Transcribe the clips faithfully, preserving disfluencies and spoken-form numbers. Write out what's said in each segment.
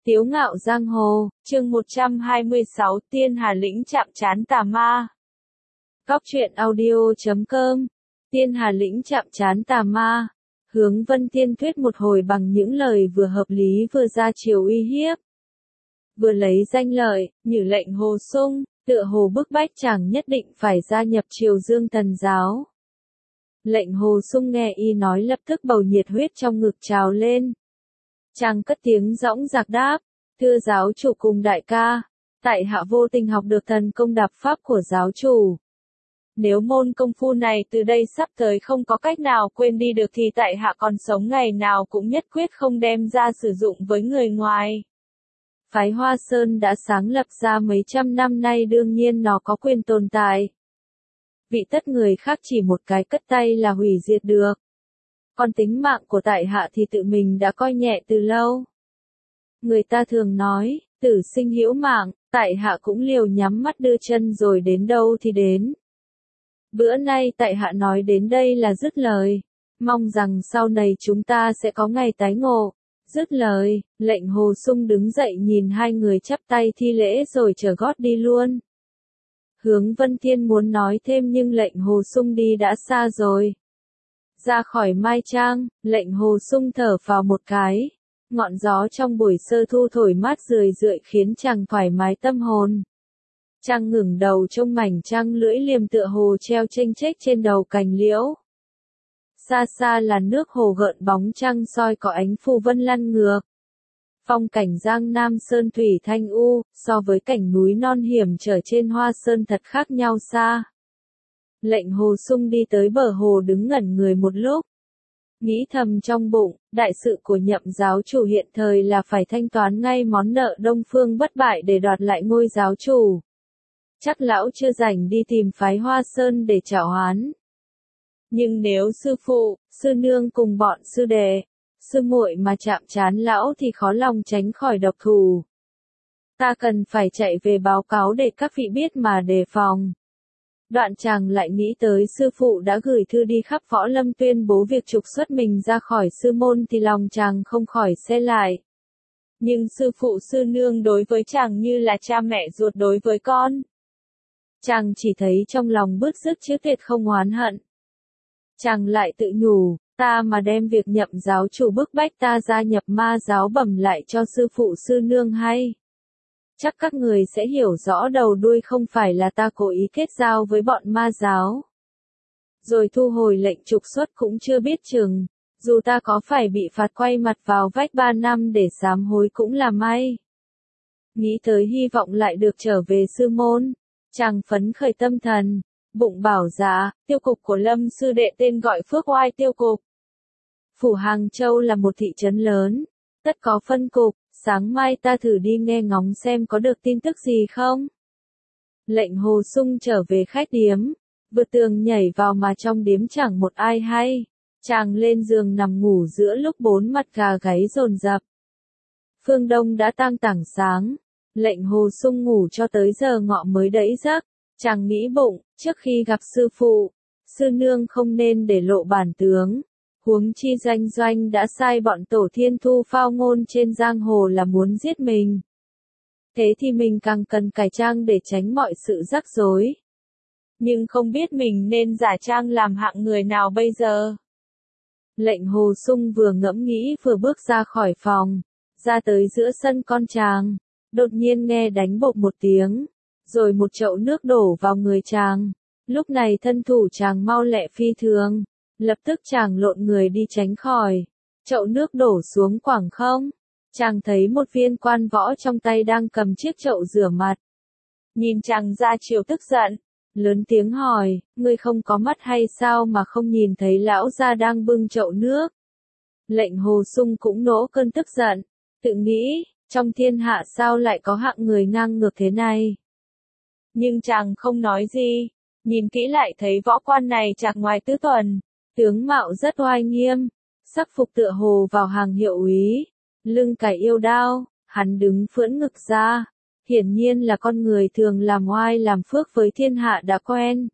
Tiếu ngạo giang hồ, chương một trăm hai mươi sáu, Tiên Hà Lĩnh chạm trán tà ma. Góc truyện audio chấm com. Tiên Hà Lĩnh chạm trán tà ma. Hướng Vân Tiên thuyết một hồi bằng những lời vừa hợp lý vừa ra chiều uy hiếp. Vừa lấy danh lợi, như lệnh Hồ Sung, tựa hồ bức bách chàng nhất định phải gia nhập Triều Dương Thần giáo. Lệnh Hồ Sung nghe y nói lập tức bầu nhiệt huyết trong ngực trào lên. Chàng cất tiếng dõng dạc đáp, thưa giáo chủ cùng đại ca, tại hạ vô tình học được thần công đạp pháp của giáo chủ. Nếu môn công phu này từ đây sắp tới không có cách nào quên đi được thì tại hạ còn sống ngày nào cũng nhất quyết không đem ra sử dụng với người ngoài. Phái Hoa Sơn đã sáng lập ra mấy trăm năm nay đương nhiên nó có quyền tồn tại. Vị tất người khác chỉ một cái cất tay là hủy diệt được. Còn tính mạng của tại hạ thì tự mình đã coi nhẹ từ lâu. Người ta thường nói, tử sinh hữu mạng, tại hạ cũng liều nhắm mắt đưa chân rồi đến đâu thì đến. Bữa nay tại hạ nói đến đây là dứt lời, mong rằng sau này chúng ta sẽ có ngày tái ngộ. Dứt lời, lệnh Hồ Sung đứng dậy nhìn hai người chắp tay thi lễ rồi trở gót đi luôn. Hướng Vân Thiên muốn nói thêm nhưng lệnh Hồ Sung đi đã xa rồi. Ra khỏi Mai Trang, lệnh Hồ Sung thở vào một cái. Ngọn gió trong buổi sơ thu thổi mát rười rượi khiến chàng thoải mái tâm hồn. Chàng ngẩng đầu trông mảnh trăng lưỡi liềm tựa hồ treo chênh chếch trên đầu cành liễu. Xa xa là nước hồ gợn bóng trăng soi có ánh phù vân lăn ngược. Phong cảnh Giang Nam Sơn thủy thanh u, so với cảnh núi non hiểm trở trên Hoa Sơn thật khác nhau xa. Lệnh Hồ Sung đi tới bờ hồ đứng ngẩn người một lúc. Nghĩ thầm trong bụng, đại sự của Nhậm giáo chủ hiện thời là phải thanh toán ngay món nợ Đông Phương bất bại để đoạt lại ngôi giáo chủ. Chắc lão chưa rảnh đi tìm phái Hoa Sơn để trả oán. Nhưng nếu sư phụ, sư nương cùng bọn sư đệ, sư muội mà chạm trán lão thì khó lòng tránh khỏi độc thủ. Ta cần phải chạy về báo cáo để các vị biết mà đề phòng. Đoạn chàng lại nghĩ tới sư phụ đã gửi thư đi khắp võ lâm tuyên bố việc trục xuất mình ra khỏi sư môn thì lòng chàng không khỏi se lại. Nhưng sư phụ sư nương đối với chàng như là cha mẹ ruột đối với con. Chàng chỉ thấy trong lòng bứt rứt chứ tuyệt không oán hận. Chàng lại tự nhủ, ta mà đem việc Nhậm giáo chủ bức bách ta gia nhập ma giáo bẩm lại cho sư phụ sư nương hay. Chắc các người sẽ hiểu rõ đầu đuôi không phải là ta cố ý kết giao với bọn ma giáo. Rồi thu hồi lệnh trục xuất cũng chưa biết chừng, dù ta có phải bị phạt quay mặt vào vách ba năm để sám hối cũng là may. Nghĩ tới hy vọng lại được trở về sư môn, chàng phấn khởi tâm thần, bụng bảo dạ, tiêu cục của Lâm sư đệ tên gọi Phước Oai tiêu cục. Phủ Hàng Châu là một thị trấn lớn, tất có phân cục. Sáng mai ta thử đi nghe ngóng xem có được tin tức gì không. Lệnh Hồ Sung trở về khách điếm, vượt tường nhảy vào mà trong điếm chẳng một ai hay. Chàng lên giường nằm ngủ giữa lúc bốn mặt gà gáy dồn dập. Phương Đông đã tang tảng sáng, lệnh Hồ Sung ngủ cho tới giờ ngọ mới đẫy giấc. Chàng nghĩ bụng, trước khi gặp sư phụ, sư nương không nên để lộ bản tướng. Huống chi Doanh Doanh đã sai bọn tổ thiên thu phao ngôn trên giang hồ là muốn giết mình. Thế thì mình càng cần cải trang để tránh mọi sự rắc rối. Nhưng không biết mình nên giả trang làm hạng người nào bây giờ. Lệnh Hồ Sung vừa ngẫm nghĩ vừa bước ra khỏi phòng, ra tới giữa sân con chàng, đột nhiên nghe đánh bộp một tiếng, rồi một chậu nước đổ vào người chàng. Lúc này thân thủ chàng mau lẹ phi thường. Lập tức chàng lộn người đi tránh khỏi. Chậu nước đổ xuống quảng không. Chàng thấy một viên quan võ trong tay đang cầm chiếc chậu rửa mặt. Nhìn chàng ra chiều tức giận. Lớn tiếng hỏi, ngươi không có mắt hay sao mà không nhìn thấy lão gia đang bưng chậu nước. Lệnh Hồ Sung cũng nỗ cơn tức giận. Tự nghĩ, trong thiên hạ sao lại có hạng người ngang ngược thế này. Nhưng chàng không nói gì. Nhìn kỹ lại thấy võ quan này chạc ngoài tứ tuần. Tướng mạo rất oai nghiêm, sắc phục tựa hồ vào hàng hiệu úy, lưng cài yêu đao, hắn đứng phưỡn ngực ra, hiển nhiên là con người thường làm oai làm phước với thiên hạ đã quen.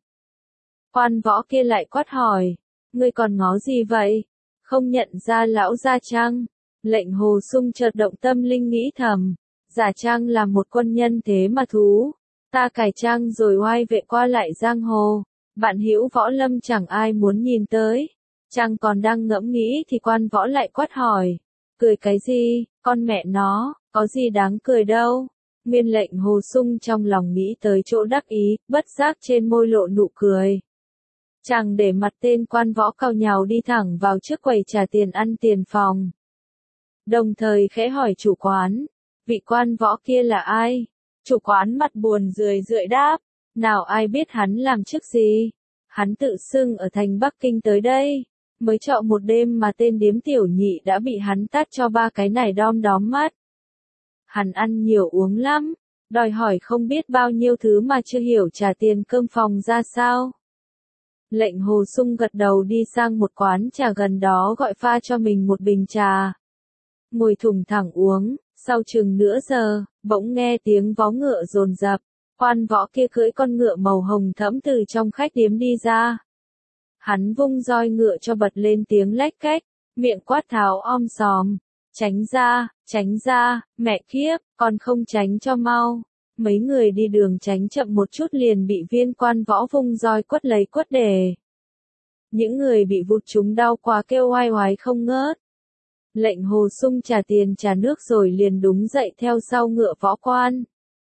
Quan võ kia lại quát hỏi, ngươi còn ngó gì vậy, không nhận ra lão gia chăng? Lệnh Hồ Sung chợt động tâm linh nghĩ thầm, giả trang là một quân nhân thế mà thú, ta cải trang rồi oai vệ qua lại giang hồ, bạn hữu võ lâm chẳng ai muốn nhìn tới. Chàng còn đang ngẫm nghĩ thì quan võ lại quát hỏi, cười cái gì, con mẹ nó, có gì đáng cười đâu. Nguyên Lệnh Hồ Sung trong lòng nghĩ tới chỗ đắc ý, bất giác trên môi lộ nụ cười. Chàng để mặt tên quan võ cào nhào đi thẳng vào trước quầy trả tiền ăn tiền phòng. Đồng thời khẽ hỏi chủ quán, vị quan võ kia là ai? Chủ quán mặt buồn rười rượi đáp, nào ai biết hắn làm chức gì? Hắn tự xưng ở thành Bắc Kinh tới đây, mới trọ một đêm mà tên điếm tiểu nhị đã bị hắn tát cho ba cái này đom đóm mắt. Hắn ăn nhiều uống lắm, đòi hỏi không biết bao nhiêu thứ mà chưa hiểu trả tiền cơm phòng ra sao. Lệnh Hồ Sung gật đầu đi sang một quán trà gần đó gọi pha cho mình một bình trà. Ngồi thùng thẳng uống, sau chừng nửa giờ, bỗng nghe tiếng vó ngựa dồn dập, quan võ kia cưỡi con ngựa màu hồng thẫm từ trong khách điếm đi ra. Hắn vung roi ngựa cho bật lên tiếng lách cách, miệng quát tháo om sòm, tránh ra, tránh ra, mẹ kiếp, còn không tránh cho mau. Mấy người đi đường tránh chậm một chút liền bị viên quan võ vung roi quất lấy quất để. Những người bị vụt trúng đau quá kêu oai oái không ngớt. Lệnh Hồ Sung trả tiền trả nước rồi liền đúng dậy theo sau ngựa võ quan.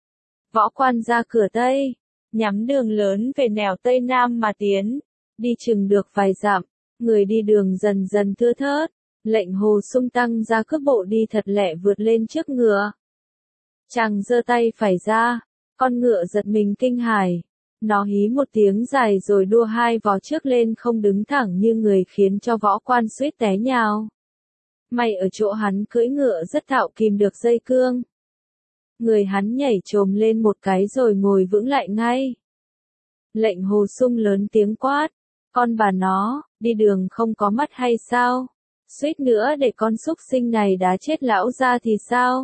Võ quan ra cửa Tây, nhắm đường lớn về nẻo Tây Nam mà tiến, đi chừng được vài dặm, người đi đường dần dần thưa thớt, Lệnh Hồ Sung tăng ra cước bộ đi thật lẹ vượt lên trước ngựa. Chàng giơ tay phải ra, con ngựa giật mình kinh hãi, nó hí một tiếng dài rồi đua hai vó trước lên không đứng thẳng như người khiến cho võ quan suýt té nhào. May ở chỗ hắn cưỡi ngựa rất thạo kìm được dây cương. Người hắn nhảy chồm lên một cái rồi ngồi vững lại ngay. Lệnh Hồ Sung lớn tiếng quát, con bà nó, đi đường không có mắt hay sao? Suýt nữa để con súc sinh này đá chết lão ra thì sao?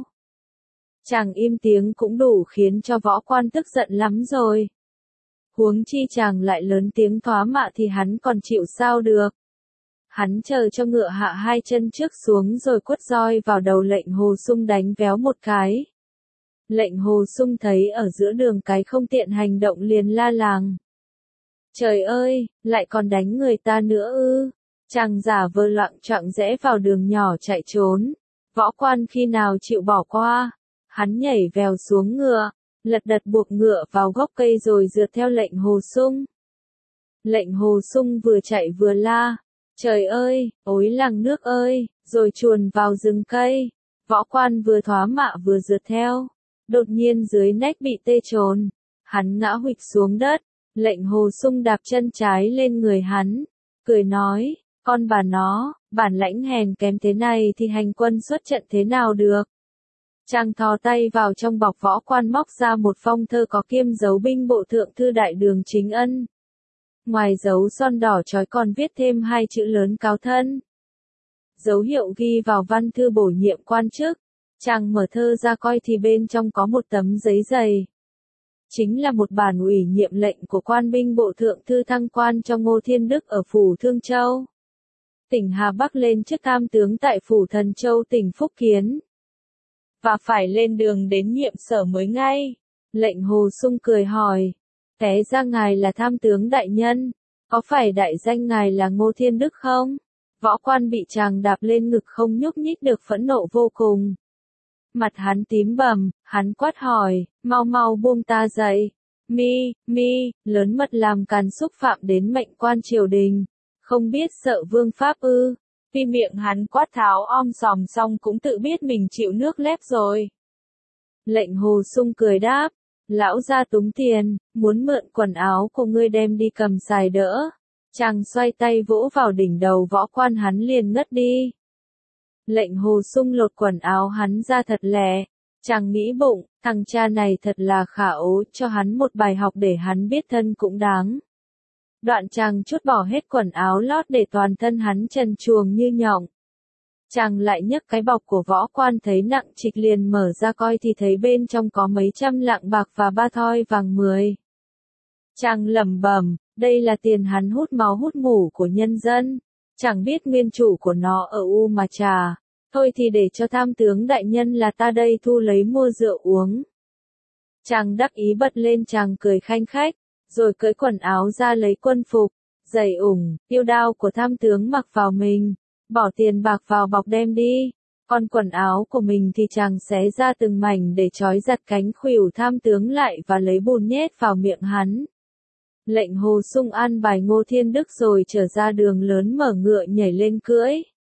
Chàng im tiếng cũng đủ khiến cho võ quan tức giận lắm rồi. Huống chi chàng lại lớn tiếng thoá mạ thì hắn còn chịu sao được. Hắn chờ cho ngựa hạ hai chân trước xuống rồi quất roi vào đầu Lệnh Hồ Sung đánh véo một cái. Lệnh Hồ Sung thấy ở giữa đường cái không tiện hành động liền la làng. Trời ơi, lại còn đánh người ta nữa ư. Chàng giả vờ loạng choạng rẽ vào đường nhỏ chạy trốn. Võ quan khi nào chịu bỏ qua. Hắn nhảy vèo xuống ngựa, lật đật buộc ngựa vào gốc cây rồi rượt theo Lệnh Hồ Sung. Lệnh Hồ Sung vừa chạy vừa la. Trời ơi, ối làng nước ơi, rồi chuồn vào rừng cây. Võ quan vừa thoá mạ vừa rượt theo. Đột nhiên dưới nách bị tê trồn. Hắn ngã huỵch xuống đất. Lệnh Hồ Sung đạp chân trái lên người hắn. Cười nói, con bà nó, bản lãnh hèn kém thế này thì hành quân xuất trận thế nào được. Chàng thò tay vào trong bọc võ quan móc ra một phong thơ có kiêm dấu binh bộ thượng thư đại đường Chính Ân. Ngoài dấu son đỏ chói còn viết thêm hai chữ lớn cáo thân. Dấu hiệu ghi vào văn thư bổ nhiệm quan chức. Chàng mở thơ ra coi thì bên trong có một tấm giấy dày. Chính là một bản ủy nhiệm lệnh của quan binh bộ thượng thư thăng quan cho Ngô Thiên Đức ở phủ Thương Châu, tỉnh Hà Bắc lên chức tham tướng tại phủ Thần Châu tỉnh Phúc Kiến. Và phải lên đường đến nhiệm sở mới ngay. Lệnh Hồ Sung cười hỏi. Té ra ngài là tham tướng đại nhân. Có phải đại danh ngài là Ngô Thiên Đức không? Võ quan bị chàng đạp lên ngực không nhúc nhích được phẫn nộ vô cùng. Mặt hắn tím bầm, hắn quát hỏi, mau mau buông ta dậy. Mi, mi, lớn mật làm càn xúc phạm đến mệnh quan triều đình. Không biết sợ vương pháp ư. Vì miệng hắn quát tháo om sòm xong cũng tự biết mình chịu nước lép rồi. Lệnh Hồ Sung cười đáp, lão gia túng tiền, muốn mượn quần áo của ngươi đem đi cầm xài đỡ. Chàng xoay tay vỗ vào đỉnh đầu võ quan hắn liền ngất đi. Lệnh Hồ Sung lột quần áo hắn ra thật lẹ. Chàng nghĩ bụng, thằng cha này thật là khả ố, cho hắn một bài học để hắn biết thân cũng đáng. Đoạn chàng trút bỏ hết quần áo lót để toàn thân hắn trần truồng như nhộng. Chàng lại nhấc cái bọc của võ quan thấy nặng trịch liền mở ra coi thì thấy bên trong có mấy trăm lạng bạc và ba thoi vàng mười. Chàng lẩm bẩm, đây là tiền hắn hút máu hút mủ của nhân dân. Chẳng biết nguyên chủ của nó ở U mà trà. Thôi thì để cho tham tướng đại nhân là ta đây thu lấy mua rượu uống. Chàng đắc ý bật lên chàng cười khanh khách, rồi cởi quần áo ra lấy quân phục, giày ủng, yêu đao của tham tướng mặc vào mình, bỏ tiền bạc vào bọc đem đi. Còn quần áo của mình thì chàng xé ra từng mảnh để trói giật cánh khuỷu tham tướng lại và lấy bùn nhét vào miệng hắn. Lệnh Hồ Sung an bài Ngô Thiên Đức rồi trở ra đường lớn mở ngựa nhảy lên cưỡi.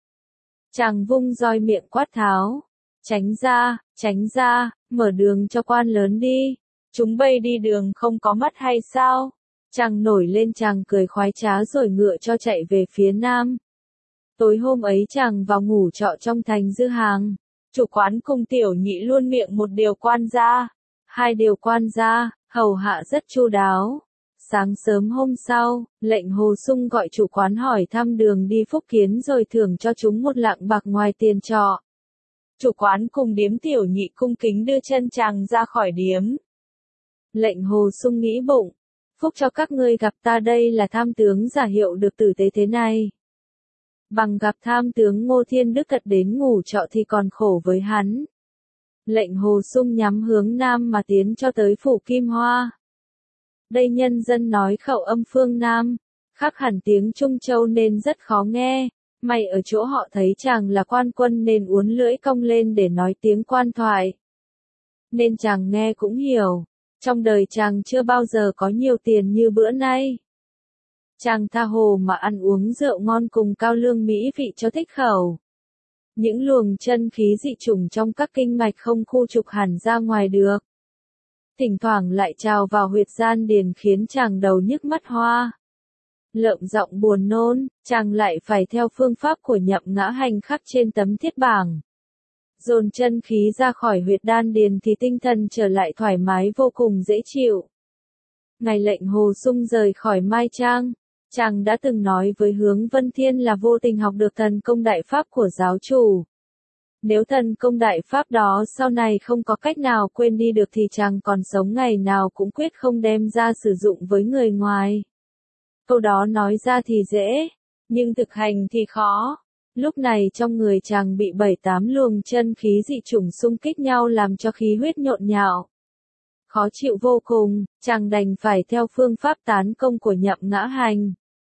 Chàng vung roi miệng quát tháo, tránh ra, tránh ra, mở đường cho quan lớn đi, chúng bay đi đường không có mắt hay sao? Chàng nổi lên chàng cười khoái trá rồi ngựa cho chạy về phía nam. Tối hôm ấy chàng vào ngủ trọ trong thành Dư Hàng, chủ quán cùng tiểu nhị luôn miệng một điều quan gia, hai điều quan gia, hầu hạ rất chu đáo. Sáng sớm hôm sau, lệnh Hồ Sung gọi chủ quán hỏi thăm đường đi Phúc Kiến rồi thưởng cho chúng một lạng bạc ngoài tiền trọ. Chủ quán cùng điếm tiểu nhị cung kính đưa chân chàng ra khỏi điếm. Lệnh Hồ Sung nghĩ bụng, phúc cho các ngươi gặp ta đây là tham tướng giả hiệu được tử tế thế này. Bằng gặp tham tướng Ngô Thiên Đức thật đến ngủ trọ thì còn khổ với hắn. Lệnh Hồ Sung nhắm hướng nam mà tiến cho tới phủ Kim Hoa. Đây nhân dân nói khẩu âm phương Nam, khác hẳn tiếng Trung Châu nên rất khó nghe. May ở chỗ họ thấy chàng là quan quân nên uốn lưỡi cong lên để nói tiếng quan thoại. Nên chàng nghe cũng hiểu. Trong đời chàng chưa bao giờ có nhiều tiền như bữa nay. Chàng tha hồ mà ăn uống rượu ngon cùng cao lương mỹ vị cho thích khẩu. Những luồng chân khí dị chủng trong các kinh mạch không khu trục hẳn ra ngoài được. Thỉnh thoảng lại trào vào huyệt gian điền khiến chàng đầu nhức mắt hoa. Lợm giọng buồn nôn, chàng lại phải theo phương pháp của Nhậm Ngã Hành khắc trên tấm thiết bảng. Dồn chân khí ra khỏi huyệt đan điền thì tinh thần trở lại thoải mái vô cùng dễ chịu. Ngày lệnh Hồ Sung rời khỏi Mai Trang, chàng đã từng nói với Hướng Vân Thiên là vô tình học được thần công đại pháp của giáo chủ. Nếu thần công đại pháp đó sau này không có cách nào quên đi được thì chàng còn sống ngày nào cũng quyết không đem ra sử dụng với người ngoài. Câu đó nói ra thì dễ, nhưng thực hành thì khó. Lúc này trong người chàng bị bảy tám luồng chân khí dị chủng xung kích nhau làm cho khí huyết nhộn nhạo. Khó chịu vô cùng, chàng đành phải theo phương pháp tán công của Nhậm Ngã Hành.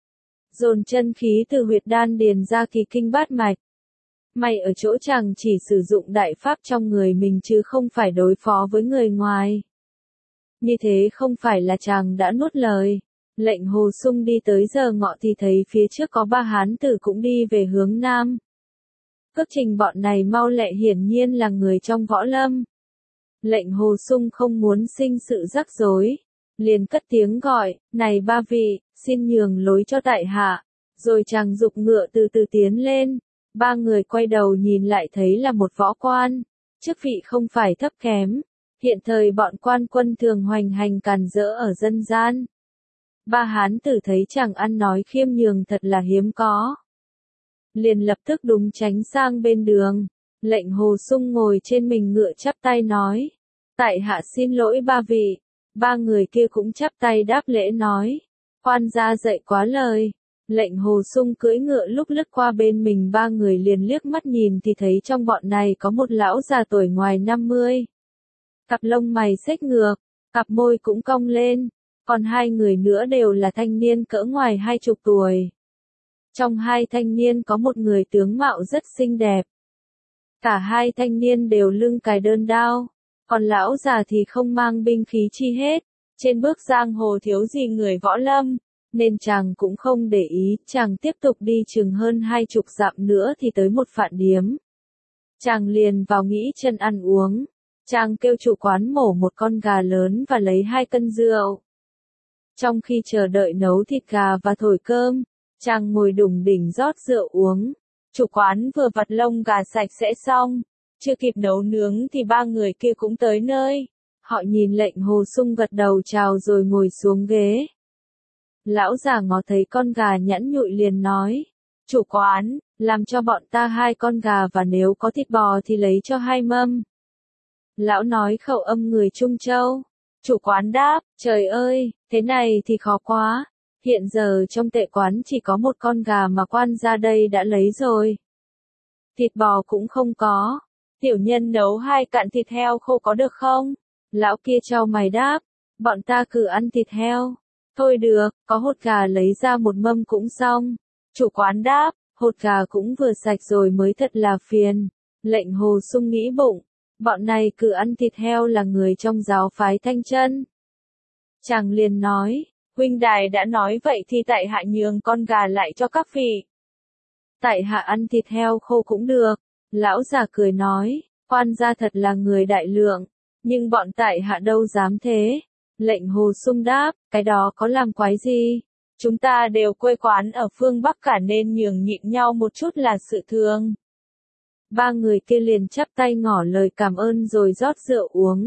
Dồn chân khí từ huyệt đan điền ra kỳ kinh bát mạch. May ở chỗ chàng chỉ sử dụng đại pháp trong người mình chứ không phải đối phó với người ngoài. Như thế không phải là chàng đã nuốt lời. Lệnh Hồ Sung đi tới giờ ngọ thì thấy phía trước có ba hán tử cũng đi về hướng nam. Cước trình bọn này mau lẹ hiển nhiên là người trong võ lâm. Lệnh Hồ Sung không muốn sinh sự rắc rối, liền cất tiếng gọi, này ba vị, xin nhường lối cho tại hạ, rồi chàng giục ngựa từ từ tiến lên. Ba người quay đầu nhìn lại thấy là một võ quan, chức vị không phải thấp kém, hiện thời bọn quan quân thường hoành hành càn rỡ ở dân gian. Ba hán tử thấy chàng ăn nói khiêm nhường thật là hiếm có. Liền lập tức đúng tránh sang bên đường, lệnh Hồ Sung ngồi trên mình ngựa chắp tay nói, tại hạ xin lỗi ba vị. Ba người kia cũng chắp tay đáp lễ nói, quan gia dạy quá lời. Lệnh Hồ Sung cưỡi ngựa lúc lướt qua bên mình ba người liền liếc mắt nhìn thì thấy trong bọn này có một lão già tuổi ngoài năm mươi. Cặp lông mày xếch ngược, cặp môi cũng cong lên, còn hai người nữa đều là thanh niên cỡ ngoài hai chục tuổi. Trong hai thanh niên có một người tướng mạo rất xinh đẹp. Cả hai thanh niên đều lưng cài đơn đao, còn lão già thì không mang binh khí chi hết. Trên bước giang hồ thiếu gì người võ lâm, nên chàng cũng không để ý, chàng tiếp tục đi chừng hơn hai chục dặm nữa thì tới một phạn điếm. Chàng liền vào nghỉ chân ăn uống, chàng kêu chủ quán mổ một con gà lớn và lấy hai cân rượu. Trong khi chờ đợi nấu thịt gà và thổi cơm, chàng ngồi đùng đỉnh rót rượu uống. Chủ quán vừa vặt lông gà sạch sẽ xong, chưa kịp nấu nướng thì ba người kia cũng tới nơi. Họ nhìn lệnh Hồ Sung gật đầu chào rồi ngồi xuống ghế. Lão già ngó thấy con gà nhẵn nhụi liền nói, chủ quán, làm cho bọn ta hai con gà và nếu có thịt bò thì lấy cho hai mâm. Lão nói khẩu âm người Trung Châu. Chủ quán đáp, trời ơi, thế này thì khó quá. Hiện giờ trong tệ quán chỉ có một con gà mà quan gia đây đã lấy rồi. Thịt bò cũng không có. Tiểu nhân nấu hai cạn thịt heo khô có được không? Lão kia chau mày đáp, bọn ta cứ ăn thịt heo. Thôi được, có hột gà lấy ra một mâm cũng xong. Chủ quán đáp, hột gà cũng vừa sạch rồi mới thật là phiền. Lệnh Hồ Sung nghĩ bụng, bọn này cứ ăn thịt heo là người trong giáo phái Thanh Chân. Chàng liền nói, huynh đài đã nói vậy thì tại hạ nhường con gà lại cho các vị. Tại hạ ăn thịt heo khô cũng được. Lão già cười nói, quan gia thật là người đại lượng, nhưng bọn tại hạ đâu dám thế. Lệnh Hồ Sung đáp, cái đó có làm quái gì? Chúng ta đều quê quán ở phương Bắc cả nên nhường nhịn nhau một chút là sự thường. Ba người kia liền chắp tay ngỏ lời cảm ơn rồi rót rượu uống.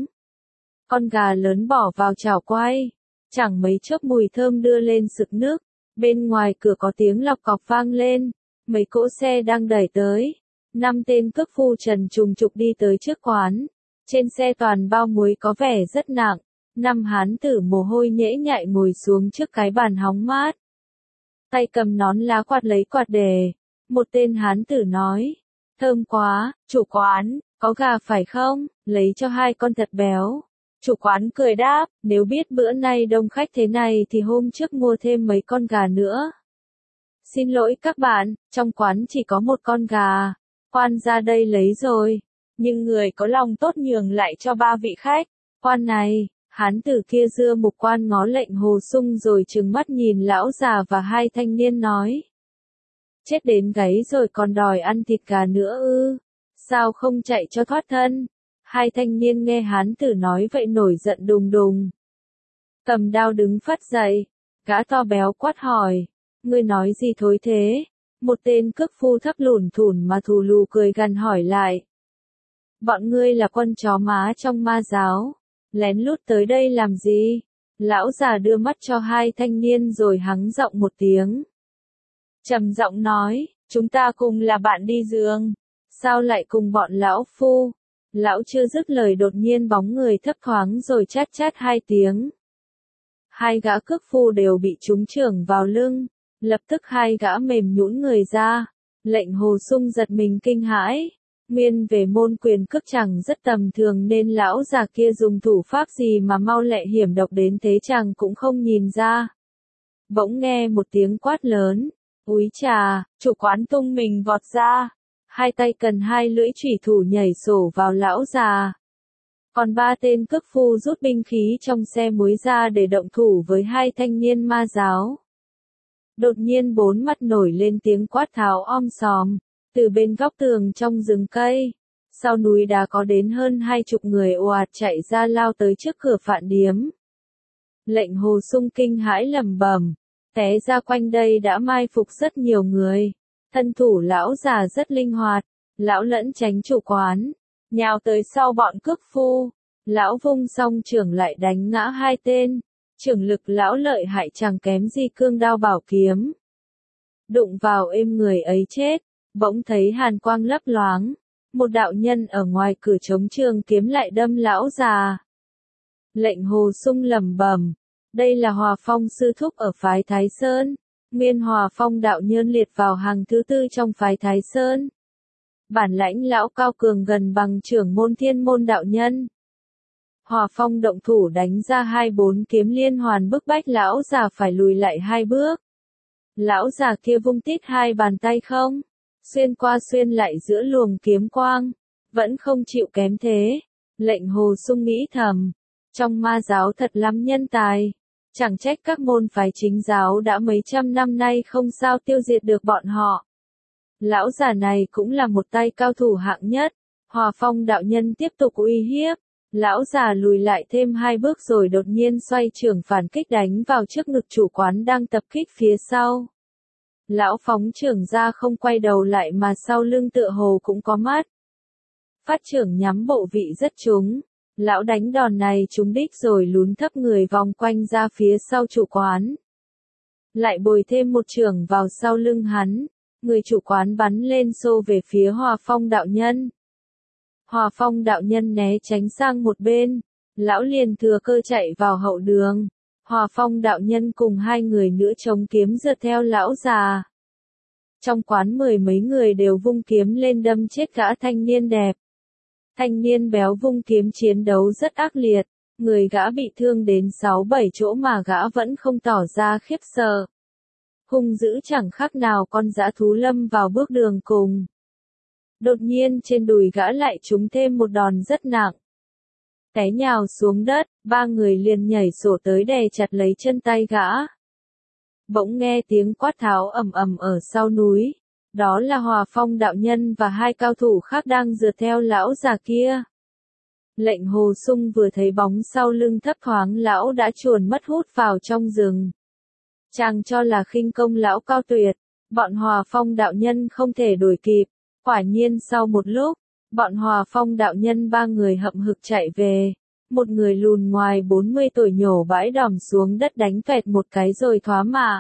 Con gà lớn bỏ vào chảo quay, chẳng mấy chốc mùi thơm đưa lên sực nước. Bên ngoài cửa có tiếng lọc cọc vang lên, mấy cỗ xe đang đẩy tới. Năm tên cướp phu trần trùng trục đi tới trước quán. Trên xe toàn bao muối có vẻ rất nặng. Năm hán tử mồ hôi nhễ nhại ngồi xuống trước cái bàn hóng mát. Tay cầm nón lá quạt lấy quạt đề. Một tên hán tử nói, thơm quá, chủ quán, có gà phải không? Lấy cho hai con thật béo. Chủ quán cười đáp, nếu biết bữa nay đông khách thế này thì hôm trước mua thêm mấy con gà nữa. Xin lỗi các bạn, trong quán chỉ có một con gà. Quan ra đây lấy rồi. Nhưng người có lòng tốt nhường lại cho ba vị khách. Quan này, hán tử kia dưa mục quan ngó Lệnh Hồ Sung rồi trừng mắt nhìn lão già và hai thanh niên nói. Chết đến gáy rồi còn đòi ăn thịt gà nữa ư? Sao không chạy cho thoát thân? Hai thanh niên nghe hán tử nói vậy nổi giận đùng đùng. Cầm đao đứng phắt dậy, gã to béo quát hỏi, ngươi nói gì thối thế? Một tên cướp phu thấp lủn thủn mà thù lù cười gằn hỏi lại. Bọn ngươi là quân chó má trong ma giáo, lén lút tới đây làm gì? Lão già đưa mắt cho hai thanh niên rồi hắng giọng một tiếng. Trầm giọng nói, chúng ta cùng là bạn đi giường, sao lại cùng bọn lão phu? Lão chưa dứt lời đột nhiên bóng người thấp thoáng rồi chát chát hai tiếng. Hai gã cướp phu đều bị trúng chưởng vào lưng, lập tức hai gã mềm nhũn người ra. Lệnh Hồ Sung giật mình kinh hãi. Nguyên về môn quyền cước chẳng rất tầm thường nên lão già kia dùng thủ pháp gì mà mau lẹ hiểm độc đến thế chàng cũng không nhìn ra. Bỗng nghe một tiếng quát lớn, úi trà, chủ quán tung mình vọt ra. Hai tay cần hai lưỡi chủy thủ nhảy sổ vào lão già. Còn ba tên cướp phu rút binh khí trong xe muối ra để động thủ với hai thanh niên ma giáo. Đột nhiên bốn mắt nổi lên tiếng quát tháo om sòm. Từ bên góc tường trong rừng cây, sau núi đá có đến hơn hai chục người ồ ạt chạy ra lao tới trước cửa Phạn Điếm. Lệnh Hồ Sung kinh hãi lẩm bẩm, té ra quanh đây đã mai phục rất nhiều người. Thân thủ lão già rất linh hoạt, lão lẫn tránh chủ quán, nhào tới sau bọn cướp phu. Lão vung song chưởng lại đánh ngã hai tên, chưởng lực lão lợi hại chẳng kém gì cương đao bảo kiếm. Đụng vào êm người ấy chết. Bỗng thấy hàn quang lấp loáng, một đạo nhân ở ngoài cửa chống trường kiếm lại đâm lão già. Lệnh Hồ Sung lẩm bẩm, đây là Hòa Phong sư thúc ở phái Thái Sơn, Nguyên Hòa Phong đạo nhân liệt vào hàng thứ tư trong phái Thái Sơn. Bản lãnh lão cao cường gần bằng trưởng môn Thiên môn đạo nhân. Hòa Phong động thủ đánh ra hai bốn kiếm liên hoàn bức bách lão già phải lùi lại hai bước. Lão già kia vung tít hai bàn tay không, xuyên qua xuyên lại giữa luồng kiếm quang, vẫn không chịu kém thế. Lệnh Hồ Sung nghĩ thầm, trong ma giáo thật lắm nhân tài, chẳng trách các môn phái chính giáo đã mấy trăm năm nay không sao tiêu diệt được bọn họ. Lão già này cũng là một tay cao thủ hạng nhất. Hòa Phong đạo nhân tiếp tục uy hiếp, lão già lùi lại thêm hai bước rồi đột nhiên xoay trường phản kích đánh vào trước ngực chủ quán đang tập kích phía sau. Lão phóng trưởng ra không quay đầu lại mà sau lưng tựa hồ cũng có mắt. Phát trưởng nhắm bộ vị rất trúng. Lão đánh đòn này trúng đích rồi lún thấp người vòng quanh ra phía sau chủ quán. Lại bồi thêm một trưởng vào sau lưng hắn. Người chủ quán bắn lên xô về phía Hòa Phong đạo nhân. Hòa Phong đạo nhân né tránh sang một bên. Lão liền thừa cơ chạy vào hậu đường. Hòa Phong đạo nhân cùng hai người nữa chống kiếm giật theo lão già. Trong quán mười mấy người đều vung kiếm lên đâm chết gã thanh niên đẹp. Thanh niên béo vung kiếm chiến đấu rất ác liệt, người gã bị thương đến sáu bảy chỗ mà gã vẫn không tỏ ra khiếp sợ. Hung dữ chẳng khác nào con dã thú lâm vào bước đường cùng. Đột nhiên trên đùi gã lại trúng thêm một đòn rất nặng. Té nhào xuống đất, ba người liền nhảy sổ tới đè chặt lấy chân tay gã. Bỗng nghe tiếng quát tháo ầm ầm ở sau núi. Đó là Hòa Phong đạo nhân và hai cao thủ khác đang rượt theo lão già kia. Lệnh Hồ Sung vừa thấy bóng sau lưng thấp thoáng lão đã chuồn mất hút vào trong rừng. Chàng cho là khinh công lão cao tuyệt, bọn Hòa Phong đạo nhân không thể đuổi kịp. Quả nhiên sau một lúc, bọn Hòa Phong đạo nhân ba người hậm hực chạy về. Một người lùn ngoài bốn mươi tuổi nhổ bãi đòn xuống đất đánh phẹt một cái rồi thoá mạ.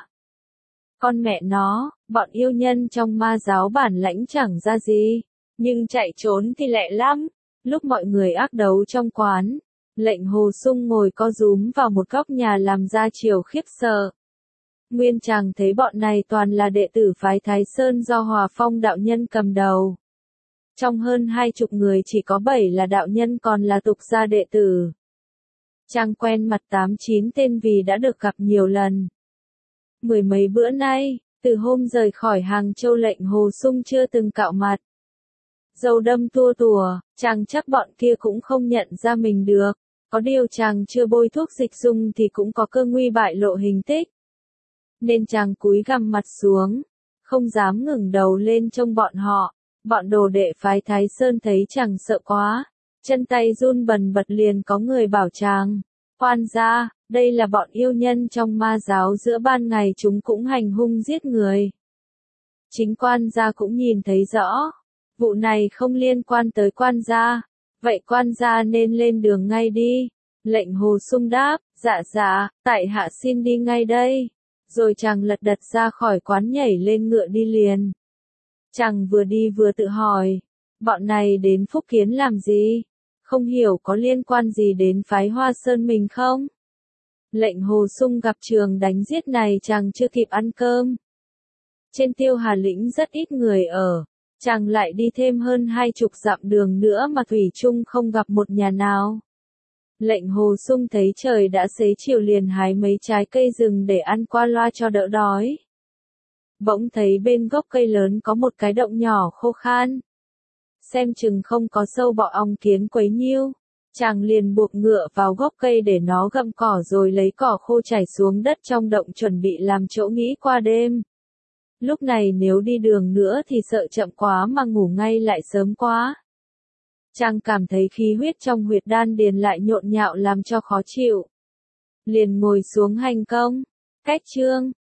Con mẹ nó, bọn yêu nhân trong ma giáo bản lãnh chẳng ra gì, nhưng chạy trốn thì lẹ lắm. Lúc mọi người ác đấu trong quán, Lệnh Hồ Sung ngồi co rúm vào một góc nhà làm ra chiều khiếp sợ. Nguyên chàng thấy bọn này toàn là đệ tử phái Thái Sơn do Hòa Phong đạo nhân cầm đầu. Trong hơn hai chục người chỉ có bảy là đạo nhân còn là tục gia đệ tử. Chàng quen mặt tám chín tên vì đã được gặp nhiều lần. Mười mấy bữa nay, từ hôm rời khỏi Hàng Châu Lệnh Hồ Sung chưa từng cạo mặt. Dầu đâm tua tùa, chàng chắc bọn kia cũng không nhận ra mình được. Có điều chàng chưa bôi thuốc dịch dung thì cũng có cơ nguy bại lộ hình tích. Nên chàng cúi gằm mặt xuống, không dám ngẩng đầu lên trông bọn họ. Bọn đồ đệ phái Thái Sơn thấy chàng sợ quá, chân tay run bần bật liền có người bảo chàng. Quan gia, đây là bọn yêu nhân trong ma giáo giữa ban ngày chúng cũng hành hung giết người. Chính quan gia cũng nhìn thấy rõ, vụ này không liên quan tới quan gia, vậy quan gia nên lên đường ngay đi. Lệnh Hồ Sung đáp, dạ dạ, tại hạ xin đi ngay đây. Rồi chàng lật đật ra khỏi quán nhảy lên ngựa đi liền. Chàng vừa đi vừa tự hỏi, bọn này đến Phúc Kiến làm gì? Không hiểu có liên quan gì đến phái Hoa Sơn mình không? Lệnh Hồ Sung gặp trường đánh giết này chàng chưa kịp ăn cơm. Trên Tiêu Hà Lĩnh rất ít người ở, chàng lại đi thêm hơn hai chục dặm đường nữa mà thủy chung không gặp một nhà nào. Lệnh Hồ Sung thấy trời đã xế chiều liền hái mấy trái cây rừng để ăn qua loa cho đỡ đói. Bỗng thấy bên gốc cây lớn có một cái động nhỏ khô khan. Xem chừng không có sâu bọ ong kiến quấy nhiêu. Chàng liền buộc ngựa vào gốc cây để nó gặm cỏ rồi lấy cỏ khô chảy xuống đất trong động chuẩn bị làm chỗ nghỉ qua đêm. Lúc này nếu đi đường nữa thì sợ chậm quá mà ngủ ngay lại sớm quá. Chàng cảm thấy khí huyết trong huyệt đan điền lại nhộn nhạo làm cho khó chịu. Liền ngồi xuống hành công. Cách chương